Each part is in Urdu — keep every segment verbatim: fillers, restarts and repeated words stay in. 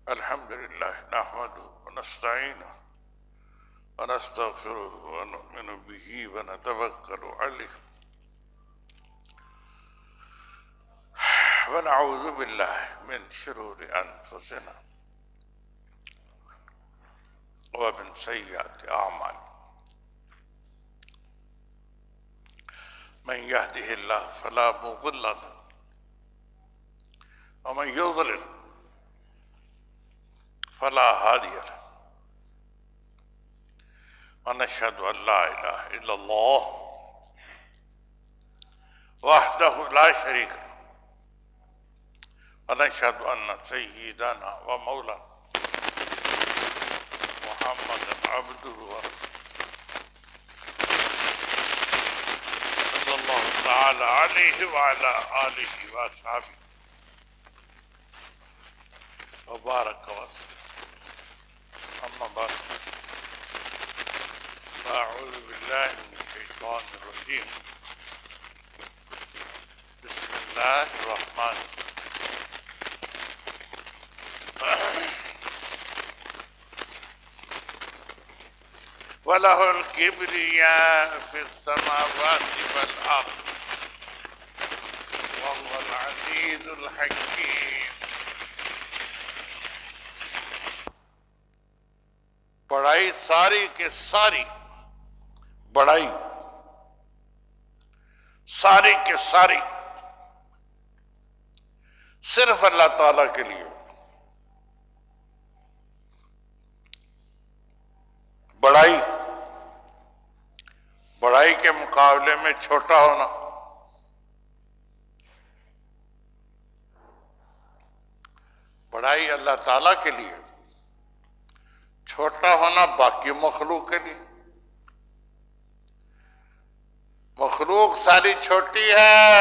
الحمد لله نحمده ونستعينه ونستغفره ونؤمن به ونتوكل عليه ونعوذ بالله من شرور أنفسنا ومن سيئات أعمالنا من يهده الله فلا مضل له ومن يضلل فلا هادي له ونشهد أن لا إله إلا الله وحده لا شريك له ونشهد أن سيدنا ومولانا محمدا عبده ورسوله صلى الله تعالى عليه وعلى آله وأصحابه وبارك وسلم. أما بعد فأعوذ بالله من الشيطان الرجيم. بسم الله الرحمن الرحيم. وله الكبرياء في السماوات والأرض وهو العزيز الحكيم. بڑائی ساری کے ساری بڑائی ساری کے ساری صرف اللہ تعالی کے لیے. بڑائی بڑائی کے مقابلے میں چھوٹا ہونا بڑائی اللہ تعالی کے لیے، چھوٹا ہونا باقی مخلوق کے لیے. مخلوق ساری چھوٹی ہے،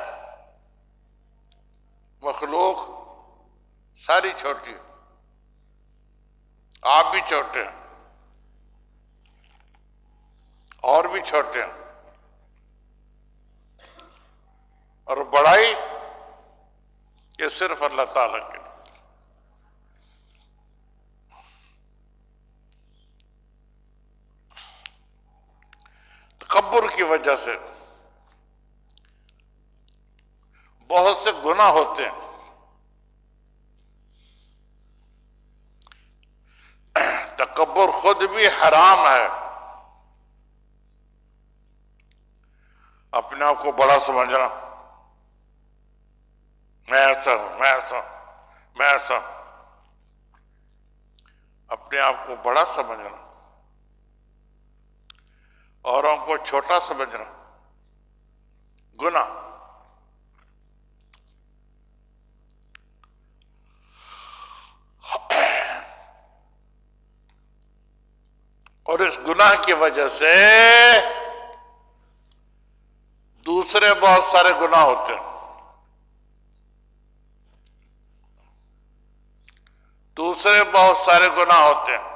مخلوق ساری چھوٹی ہے، آپ بھی چھوٹے ہیں اور بھی چھوٹے ہیں. اور بڑائی یہ صرف اللہ تعالیٰ کے لیے. تکبر کی وجہ سے بہت سے گناہ ہوتے ہیں. تکبر خود بھی حرام ہے. اپنے آپ کو بڑا سمجھنا، میں ایسا ہوں میں ایسا ہوں میں ایسا ہوں، اپنے آپ کو بڑا سمجھنا، اوروں کو چھوٹا سمجھنا گناہ. اور اس گناہ کی وجہ سے دوسرے بہت سارے گناہ ہوتے ہیں. دوسرے بہت سارے گناہ ہوتے ہیں.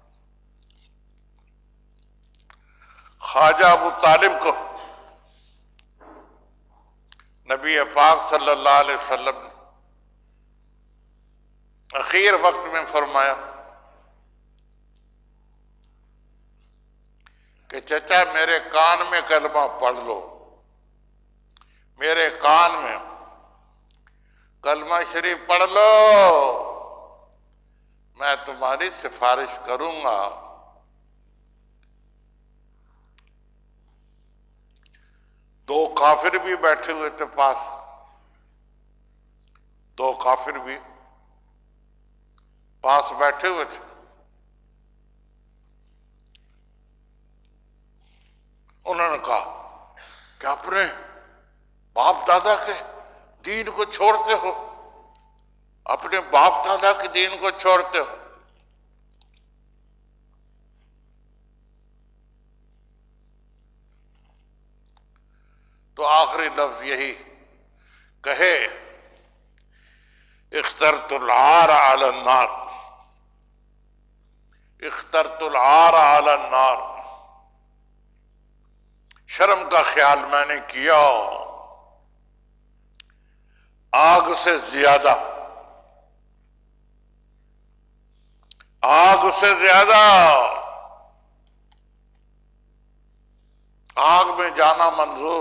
خواجہ ابو طالب کو نبی پاک صلی اللہ علیہ وسلم نے اخیر وقت میں فرمایا کہ چچا میرے کان میں کلمہ پڑھ لو، میرے کان میں کلمہ شریف پڑھ لو، میں تمہاری سفارش کروں گا. دو کافر بھی بیٹھے ہوئے تھے پاس، دو کافر بھی پاس بیٹھے ہوئے تھے. انہوں نے کہا کہ اپنے باپ دادا کے دین کو چھوڑتے ہو، اپنے باپ دادا کے دین کو چھوڑتے ہو. تو آخری لفظ یہی کہے، اخترت العار علی النار، اخترت العار علی النار، شرم کا خیال میں نے کیا آگ سے زیادہ. آگ سے زیادہ آگ میں جانا منظور،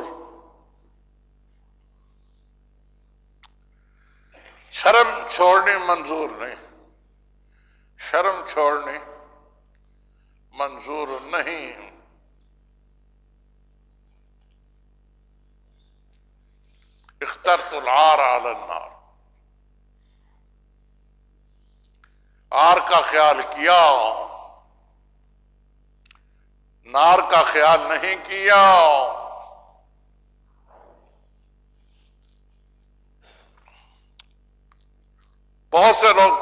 شرم چھوڑنی منظور نہیں، شرم چھوڑنی منظور نہیں۔ اخترت العار علی النار، آر کا خیال کیا، نار کا خیال نہیں کیا۔ بہت سے لوگ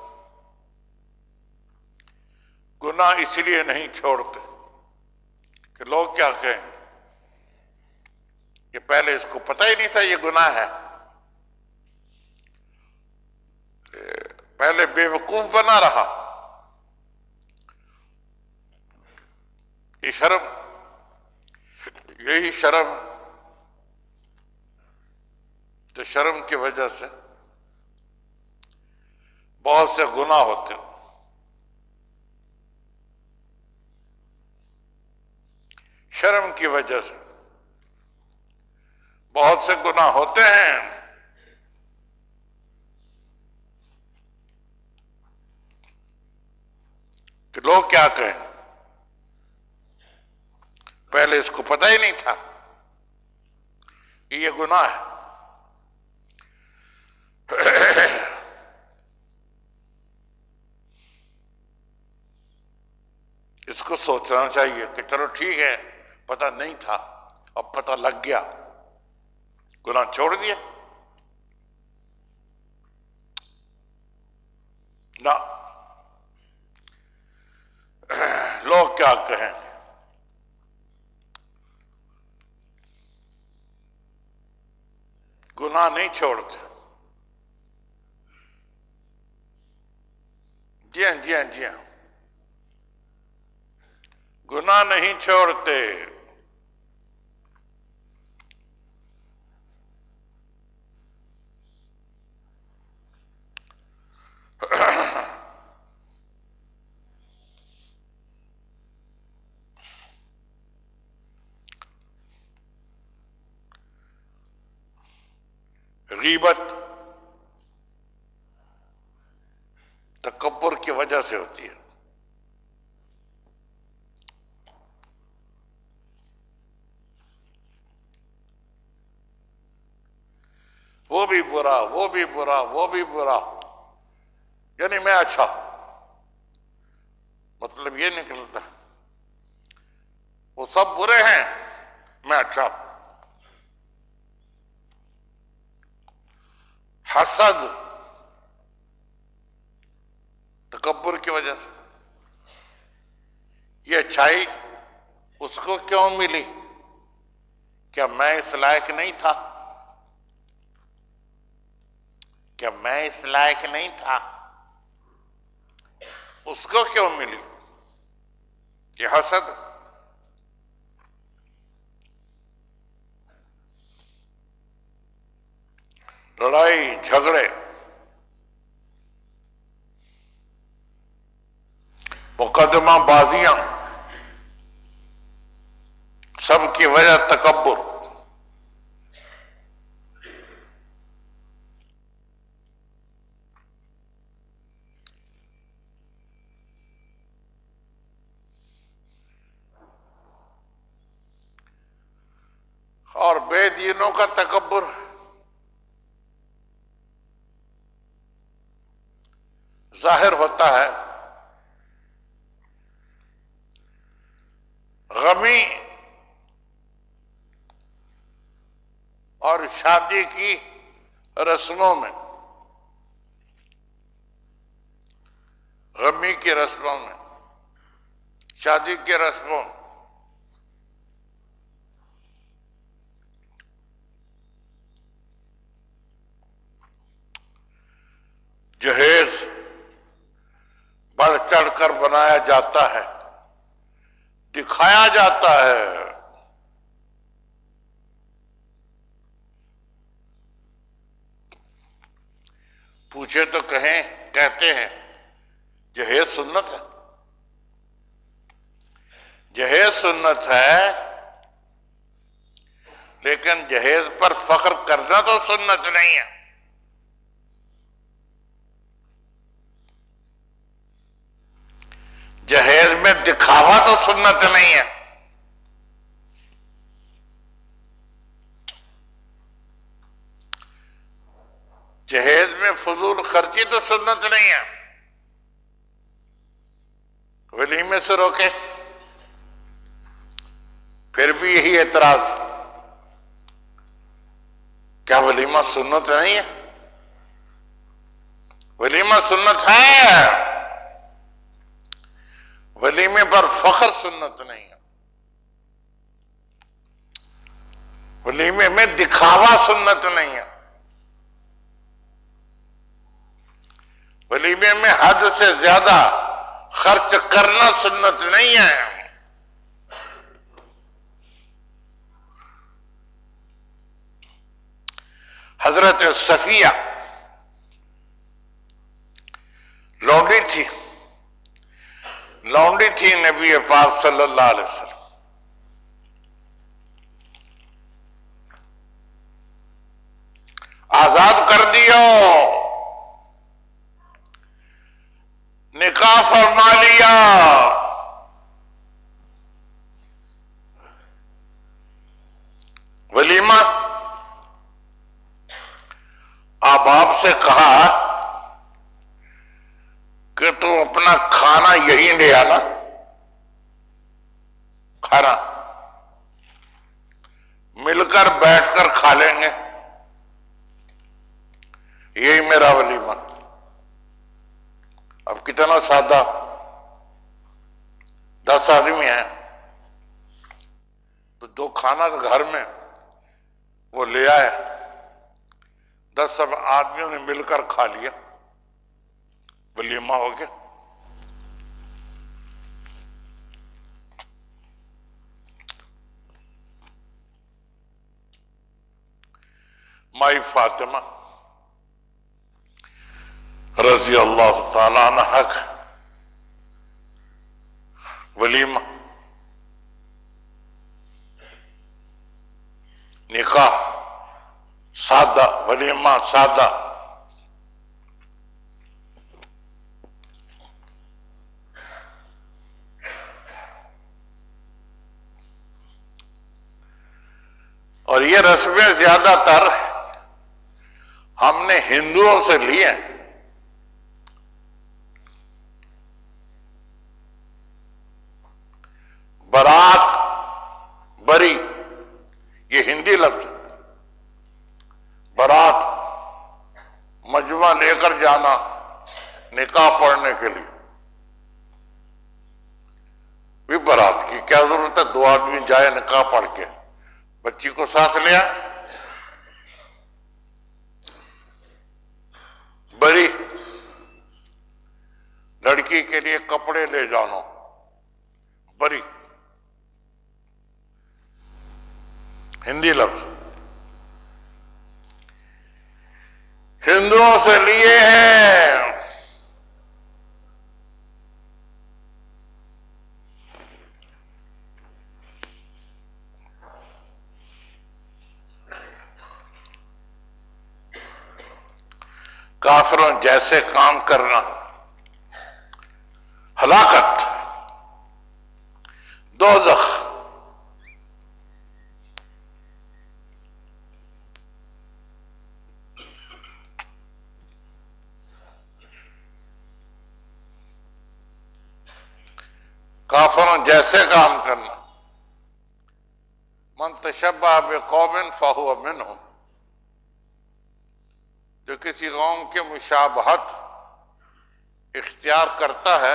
گناہ اس لیے نہیں چھوڑتے کہ لوگ کیا کہیں، کہ پہلے اس کو پتہ ہی نہیں تھا یہ گناہ ہے، پہلے بے وقوف بنا رہا۔ یہ شرم، یہی شرم تو شرم کی وجہ سے بہت سے گناہ ہوتے ہیں۔ شرم کی وجہ سے بہت سے گناہ ہوتے ہیں۔ کہ لوگ کیا کہیں، پہلے اس کو پتہ ہی نہیں تھا کہ یہ گناہ ہے۔ اس کو سوچنا چاہیے کہ چلو ٹھیک ہے، پتہ نہیں تھا، اب پتہ لگ گیا، گناہ چھوڑ دیا۔ نہ، لوگ کیا کہیں، گناہ نہیں چھوڑتے۔ جی ہاں جی ہاں جی ہاں، گناہ نہیں چھوڑتے۔ غیبت تکبر کی وجہ سے ہوتی ہے۔ وہ بھی برا، وہ بھی برا، وہ بھی برا، یعنی میں اچھا، مطلب یہ نکلتا وہ سب برے ہیں، میں اچھا۔ حسد تکبر کی وجہ سے، یہ اچھائی اس کو کیوں ملی؟ کیا میں اس لائق نہیں تھا؟ کیا میں اس لائق نہیں تھا؟ اس کو کیوں ملی؟ یہ حسد۔ لڑائی جھگڑے، مقدمہ بازیاں، سب کی وجہ تکبر۔ اور بے دینوں کا تکبر ظاہر ہوتا ہے غمی اور شادی کی رسموں میں، غمی کی رسموں میں، شادی کی رسموں میں۔ جہیز بڑھ چڑھ کر بنایا جاتا ہے، دکھایا جاتا ہے۔ پوچھے تو کہیں، کہتے ہیں جہیز سنت ہے، جہیز سنت ہے، لیکن جہیز پر فخر کرنا تو سنت نہیں ہے۔ جہیز میں دکھاوا تو سنت نہیں ہے۔ جہیز میں فضول خرچی تو سنت نہیں ہے۔ ولیمے سے روکے، پھر بھی یہی اعتراض، کیا ولیمہ سنت نہیں ہے؟ ولیمہ سنت ہے، ولیمے پر فخر سنت نہیں ہے، ولیمے میں دکھاوا سنت نہیں ہے، ولیمے میں حد سے زیادہ خرچ کرنا سنت نہیں ہے۔ حضرت صفیہ لونڈی تھی، لونڈی تھی نبی پاک صلی اللہ علیہ وسلم، آزاد کر دیو، نکاح فرما لیا، ولیمہ آپ آپ سے کہا کہ تم اپنا کھانا یہی لے آنا، کھانا مل کر بیٹھ کر کھا لیں گے، یہی میرا ولیمہ۔ اب کتنا سادہ، دس آدمی ہیں تو دو کھانا گھر میں وہ لے آئے، دس سب آدمیوں نے مل کر کھا لیا، ولیمہ ہو گیا۔ مائی فاطمہ رضی اللہ تعالیٰ عنہ کا ولیمہ، نکاح سادہ، ولیمہ سادہ، اور یہ رسمیں زیادہ تر ہم نے ہندوؤں سے لی ہیں۔ برات، بری، یہ ہندی لفظ، برات مجمع لے کر جانا نکاح پڑھنے کے لیے، بھی برات کی کیا ضرورت ہے؟ دو آدمی جائے نکاح پڑھ کے، بچی کو ساتھ لیا۔ بری، لڑکی کے لیے کپڑے لے جانا، بری ہندی لفظ، ہندوؤں سے لیے ہیں۔ کافروں جیسے کام کرنا ہلاکت، دوزخ۔ کافروں جیسے کام کرنا، من تشبہ بقوم فہو منہم، جو کسی قوم کے مشابہت اختیار کرتا ہے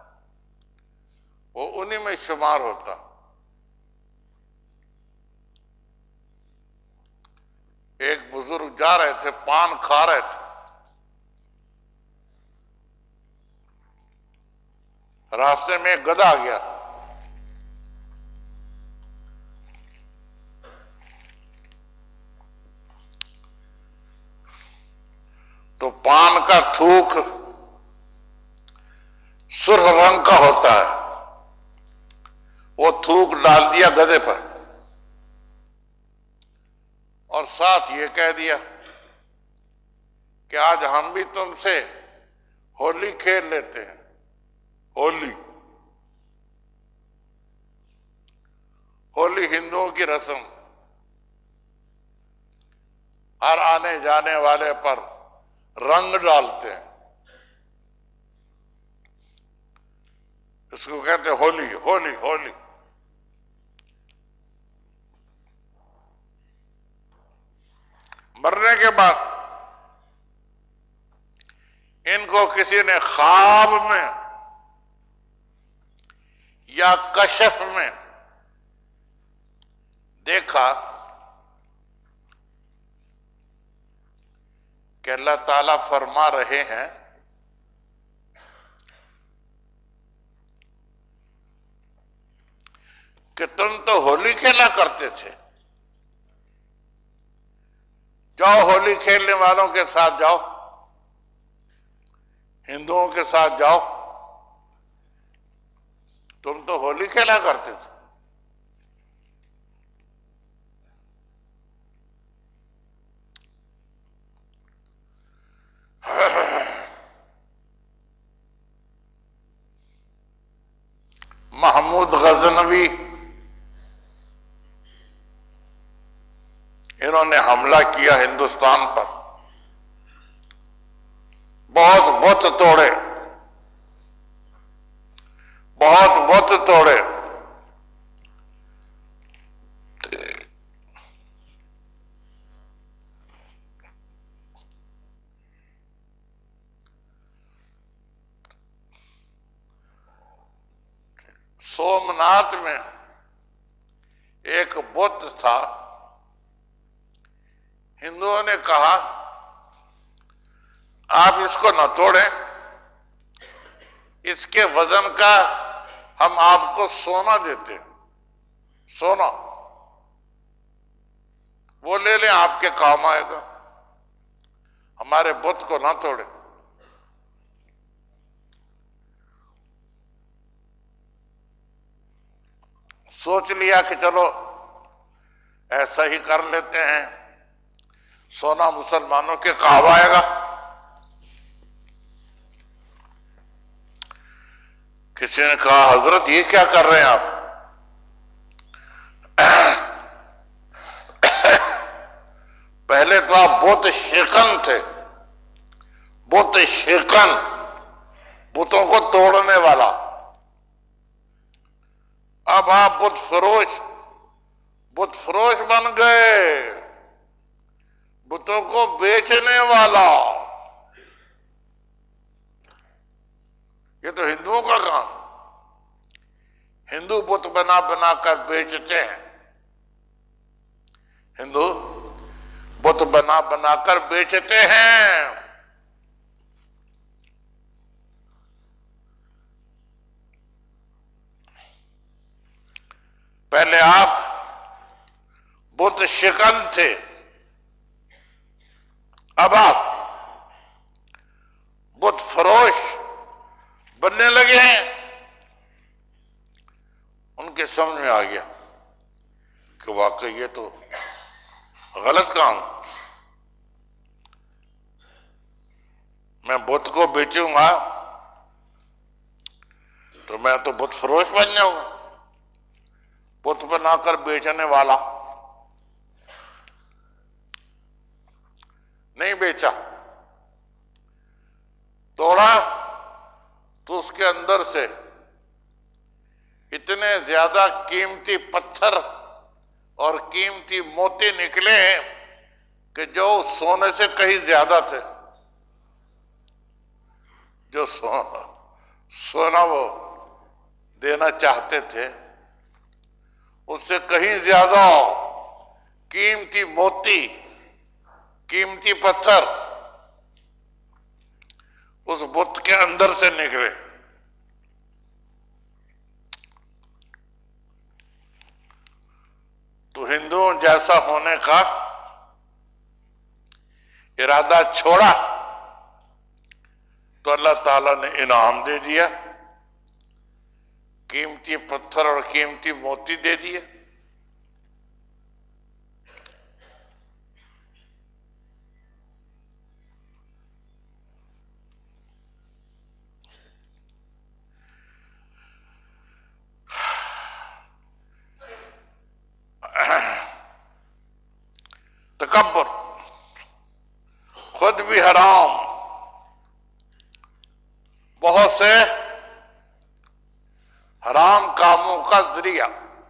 وہ انہی میں شمار ہوتا۔ ایک بزرگ جا رہے تھے، پان کھا رہے تھے، راستے میں ایک گدھا آ گیا، تو پان کا تھوک سرخ رنگ کا ہوتا ہے، وہ تھوک ڈال دیا گدھے پر اور ساتھ یہ کہہ دیا کہ آج ہم بھی تم سے ہولی کھیل لیتے ہیں۔ ہولی ہولی ہندوؤں کی رسم، ہر آنے جانے والے پر رنگ ڈالتے ہیں، اس کو کہتے ہیں ہولی ہولی ہولی۔ مرنے کے بعد ان کو کسی نے خواب میں یا کشف میں دیکھا کہ اللہ تعالیٰ فرما رہے ہیں کہ تم تو ہولی کھیلا کرتے تھے، جاؤ ہولی کھیلنے والوں کے ساتھ جاؤ، ہندوؤں کے ساتھ جاؤ، تم تو ہولی کھیلا کرتے تھے۔ محمود غزنوی انہوں نے حملہ کیا ہندوستان پر، بہت بت توڑے، بہت بت توڑے، سومناتھ میں ایک بت تھا، ہندوؤں نے کہا آپ اس کو نہ توڑیں، اس کے وزن کا ہم آپ کو سونا دیتے ہیں، سونا وہ لے لیں، آپ کے کام آئے گا، ہمارے بت کو نہ توڑیں۔ سوچ لیا کہ چلو ایسا ہی کر لیتے ہیں، سونا مسلمانوں کے کام آئے گا۔ کسی نے کہا حضرت یہ کیا کر رہے ہیں آپ؟ پہلے تو آپ بت شکن تھے، بت شکن، بتوں کو توڑنے والا، اب آپ بت فروش، بت فروش بن گئے، بتوں کو بیچنے والا۔ یہ تو ہندوؤں کا کام، ہندو بت بنا بنا کر بیچتے ہیں، ہندو بت بنا بنا کر بیچتے ہیں۔ پہلے آپ بت شکن تھے، اب آپ بت فروش بننے لگے ہیں۔ ان کے سمجھ میں آ گیا کہ واقعی یہ تو غلط کام، میں بت کو بیچوں گا تو میں تو بت فروش بن جاؤں گا، بت بنا کر بیچنے والا۔ نہیں بیچا، توڑا تو اس کے اندر سے اتنے زیادہ قیمتی پتھر اور قیمتی موتی نکلے کہ جو سونے سے کہیں زیادہ تھے، جو سونا سونا وہ دینا چاہتے تھے اس سے کہیں زیادہ قیمتی موتی، قیمتی پتھر اس بت کے اندر سے نکلے۔ تو ہندوؤں جیسا ہونے کا ارادہ چھوڑا تو اللہ تعالیٰ نے انعام دے دیا، قیمتی پتھر اور قیمتی موتی دے دیے. تکبر خود بھی حرام، بہت سے حرام کاموں کا ذریعہ.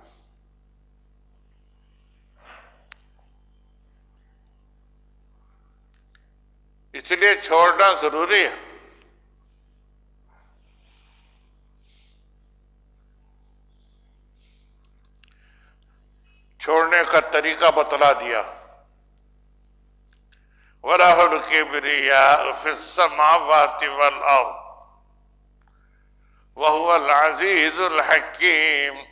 اس لیے چھوڑنا ضروری ہے. چھوڑنے کا طریقہ بتلا دیا. وَلَهُ الْكِبْرِيَاءُ فِي السَّمَاوَاتِ وَالْأَرْضِ وَهُوَ الْعَزِيزُ الْحَكِيمُ.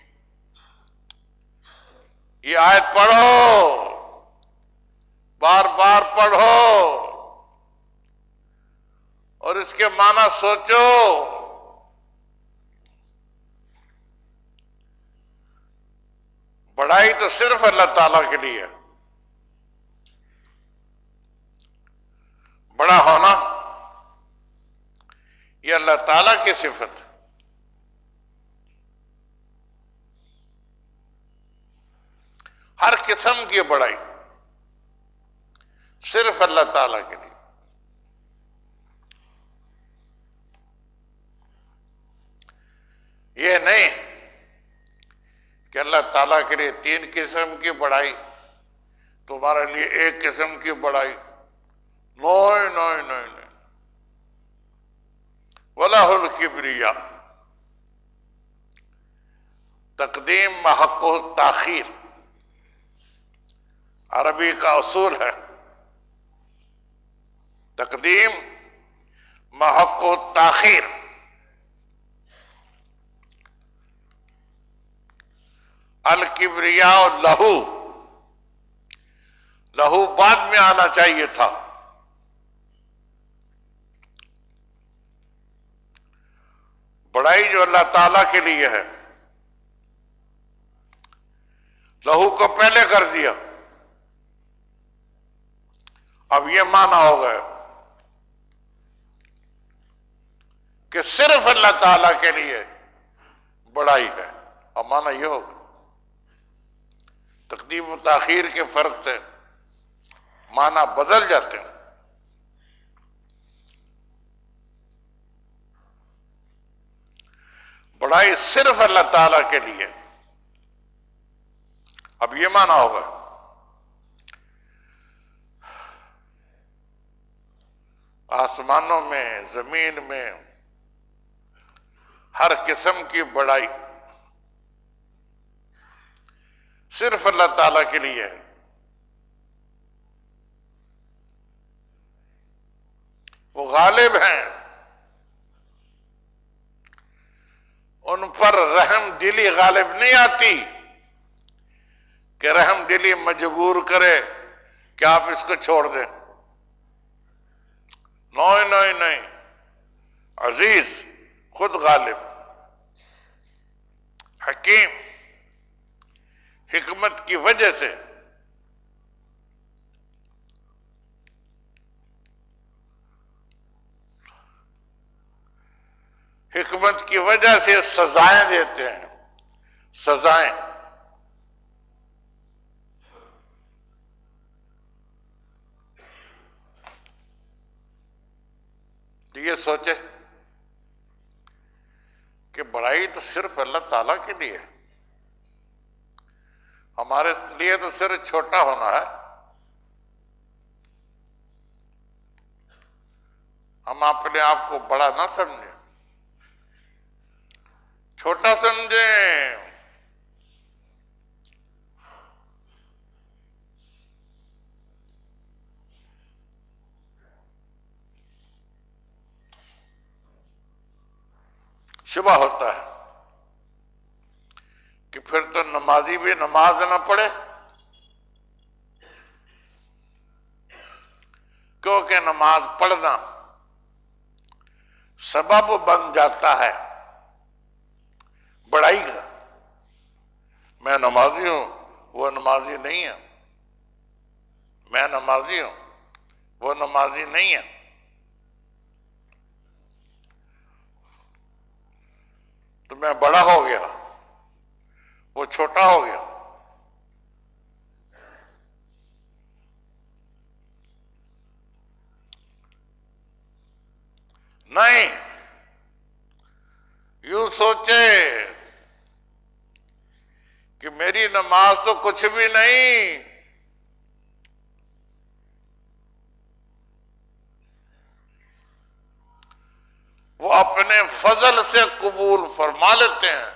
یہ آیت پڑھو، بار بار پڑھو اور اس کے معنی سوچو. بڑائی تو صرف اللہ تعالیٰ کے لیے ہے. بڑا ہونا یہ اللہ تعالیٰ کی صفت ہے. ہر قسم کی بڑائی صرف اللہ تعالیٰ کے لیے. یہ نہیں کہ اللہ تعالیٰ کے لیے تین قسم کی بڑائی، تمہارے لیے ایک قسم کی بڑائی. نوئے نوئے نوئے نوئے وَلَهُ الْكِبْرِيَاءُ. تقدیم محق التاخیر عربی کا اصول ہے. تقدیم محق التاخیر. الکبریاء لہو، لہو بعد میں آنا چاہیے تھا. بڑائی جو اللہ تعالیٰ کے لیے ہے، لہو کو پہلے کر دیا. اب یہ معنی ہو گیا کہ صرف اللہ تعالیٰ کے لیے بڑائی ہے. اب معنی یہ ہوگا تقدیم و تاخیر کے فرق سے معنی بدل جاتے ہیں. بڑائی صرف اللہ تعالیٰ کے لیے. اب یہ معنی ہوگا آسمانوں میں، زمین میں ہر قسم کی بڑائی صرف اللہ تعالیٰ کے لیے ہے. وہ غالب ہیں، ان پر رحم دلی غالب نہیں آتی کہ رحم دلی مجبور کرے کہ آپ اس کو چھوڑ دیں. نوئے نوئے نہیں، عزیز خود غالب، حکیم حکمت کی وجہ سے حکمت کی وجہ سے سزائیں دیتے ہیں. سزائیں یہ سوچے کہ بڑائی تو صرف اللہ تعالیٰ کے لیے ہے، ہمارے لیے تو صرف چھوٹا ہونا ہے. ہم اپنے آپ کو بڑا نہ سمجھیں، چھوٹا سمجھیں. شبہ ہوتا ہے کہ پھر تو نمازی بھی نماز نہ پڑھے، کیونکہ نماز پڑھنا سبب بن جاتا ہے بڑائی کا، میں نمازی ہوں وہ نمازی نہیں ہے، میں نمازی ہوں وہ نمازی نہیں ہے. تو میں بڑا ہو گیا وہ چھوٹا ہو گیا. نہیں، یوں سوچے کہ میری نماز تو کچھ بھی نہیں، وہ اپنے فضل سے قبول فرما لیتے ہیں،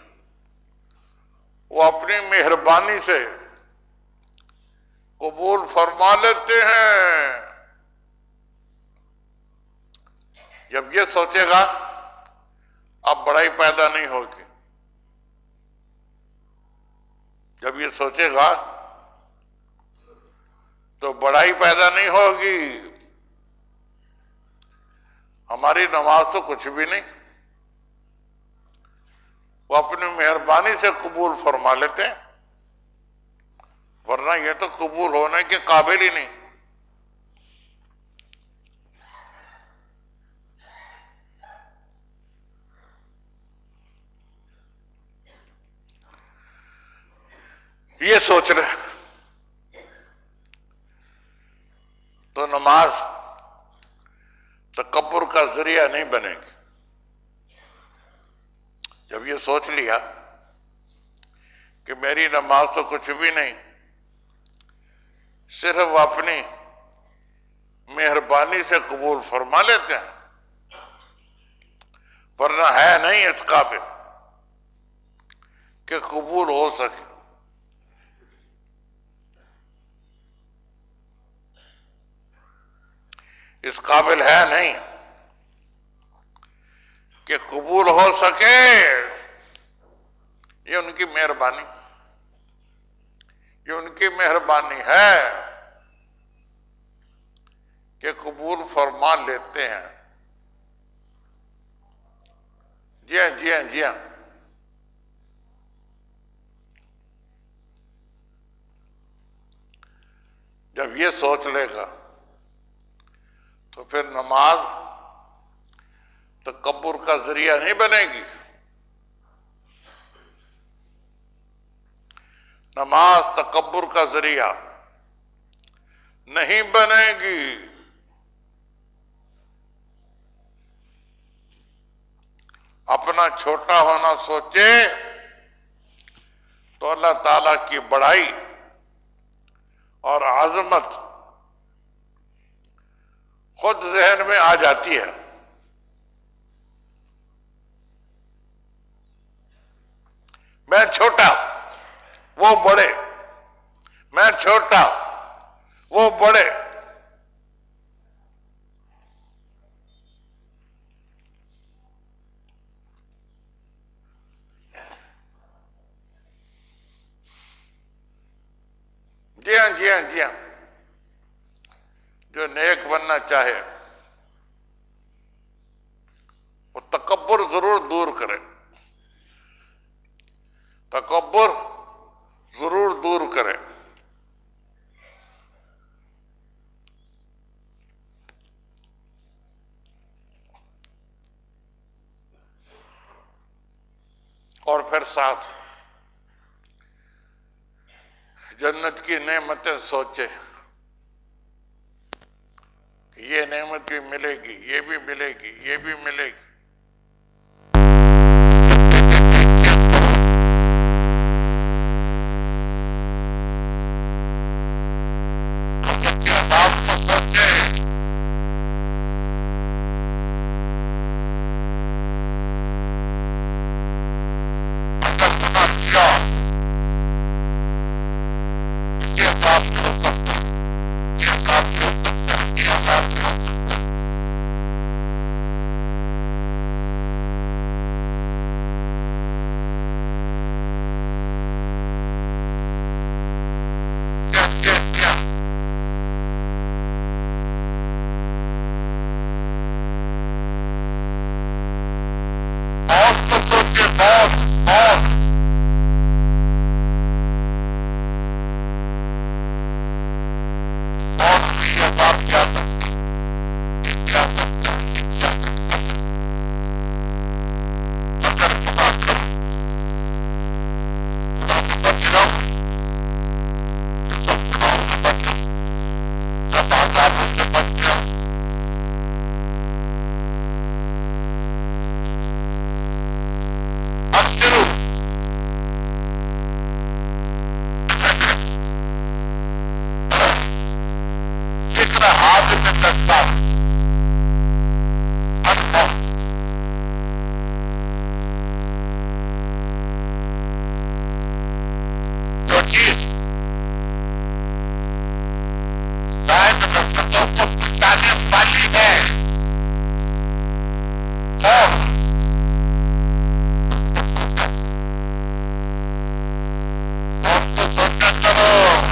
وہ اپنی مہربانی سے قبول فرما لیتے ہیں. جب یہ سوچے گا اب بڑائی پیدا نہیں ہوگی، جب یہ سوچے گا تو بڑائی پیدا نہیں ہوگی. ہماری نماز تو کچھ بھی نہیں، وہ اپنی مہربانی سے قبول فرما لیتے ہیں، ورنہ یہ تو قبول ہونے کے قابل ہی نہیں. یہ سوچ رہے تو نماز تکبر کا ذریعہ نہیں بنے گی. جب یہ سوچ لیا کہ میری نماز تو کچھ بھی نہیں، صرف اپنی مہربانی سے قبول فرما لیتے ہیں، ورنہ ہے نہیں اس قابل کہ قبول ہو سکے. اس قابل ہے نہیں کہ قبول ہو سکے. یہ ان کی مہربانی، یہ ان کی مہربانی ہے کہ قبول فرما لیتے ہیں. جی ہاں جی ہاں جی ہاں. جب یہ سوچ لے گا تو پھر نماز تکبر کا ذریعہ نہیں بنے گی. نماز تکبر کا ذریعہ نہیں بنے گی. اپنا چھوٹا ہونا سوچے تو اللہ تعالیٰ کی بڑائی اور عظمت خود ذہن میں آ جاتی ہے. میں چھوٹا وہ بڑے، میں چھوٹا وہ بڑے. جی ہاں جی ہاں جی ہاں. جو نیک بننا چاہے وہ تکبر ضرور دور کرے، تکبر ضرور دور کرے. اور پھر ساتھ جنت کی نعمتیں سوچے کہ یہ نعمت بھی ملے گی، یہ بھی ملے گی، یہ بھی ملے گی. بہت جو چیز شاید نفرتوں کو مٹانے والی ہے وہ تو سوچا کرو.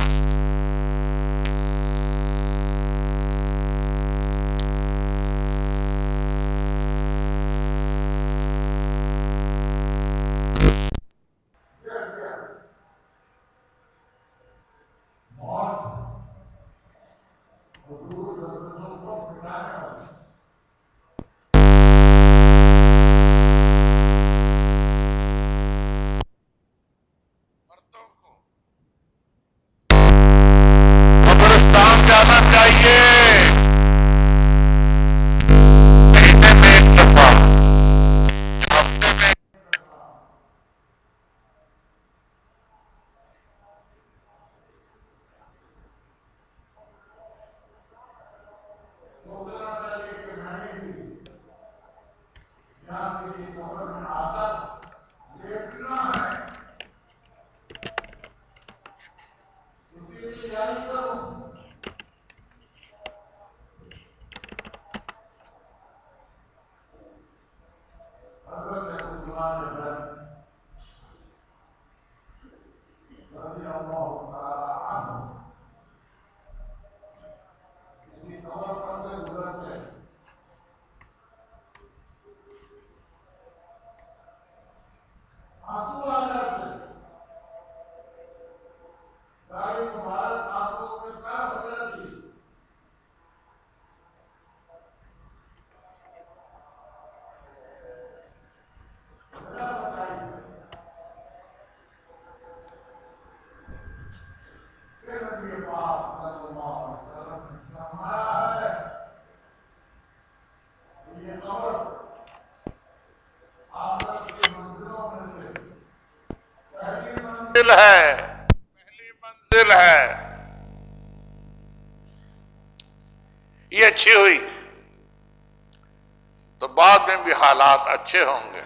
مردوں کو قبرستان جانا چاہیے مہینے میں ایک دفعہ، ہفتے میں. منزل ہے، پہلی منزل ہے. یہ اچھی ہوئی تو بعد میں بھی حالات اچھے ہوں گے.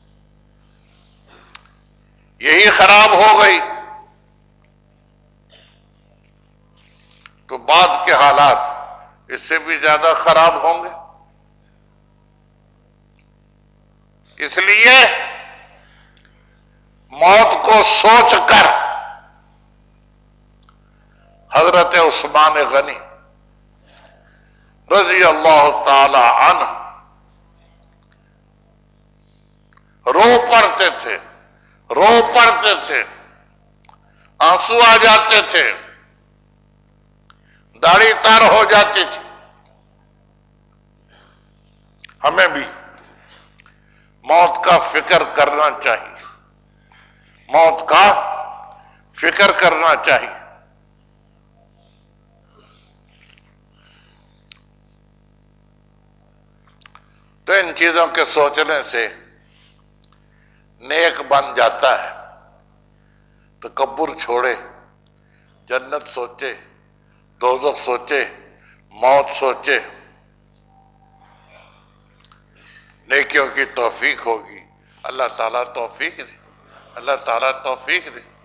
یہی خراب ہو گئی تو بعد کے حالات اس سے بھی زیادہ خراب ہوں گے. اس لیے موت کو سوچ کر حضرت عثمان غنی رضی اللہ تعالی عنہ رو پڑتے تھے رو پڑتے تھے آنسو آ جاتے تھے، داڑھی تار ہو جاتی تھی. ہمیں بھی موت کا فکر کرنا چاہیے، موت کا فکر کرنا چاہیے. تو ان چیزوں کے سوچنے سے نیک بن جاتا ہے. تکبر چھوڑے، جنت سوچے، دوزخ سوچے، موت سوچے. نیکیوں کی توفیق ہوگی. اللہ تعالیٰ توفیق دے، اللہ تعالیٰ توفیق دے.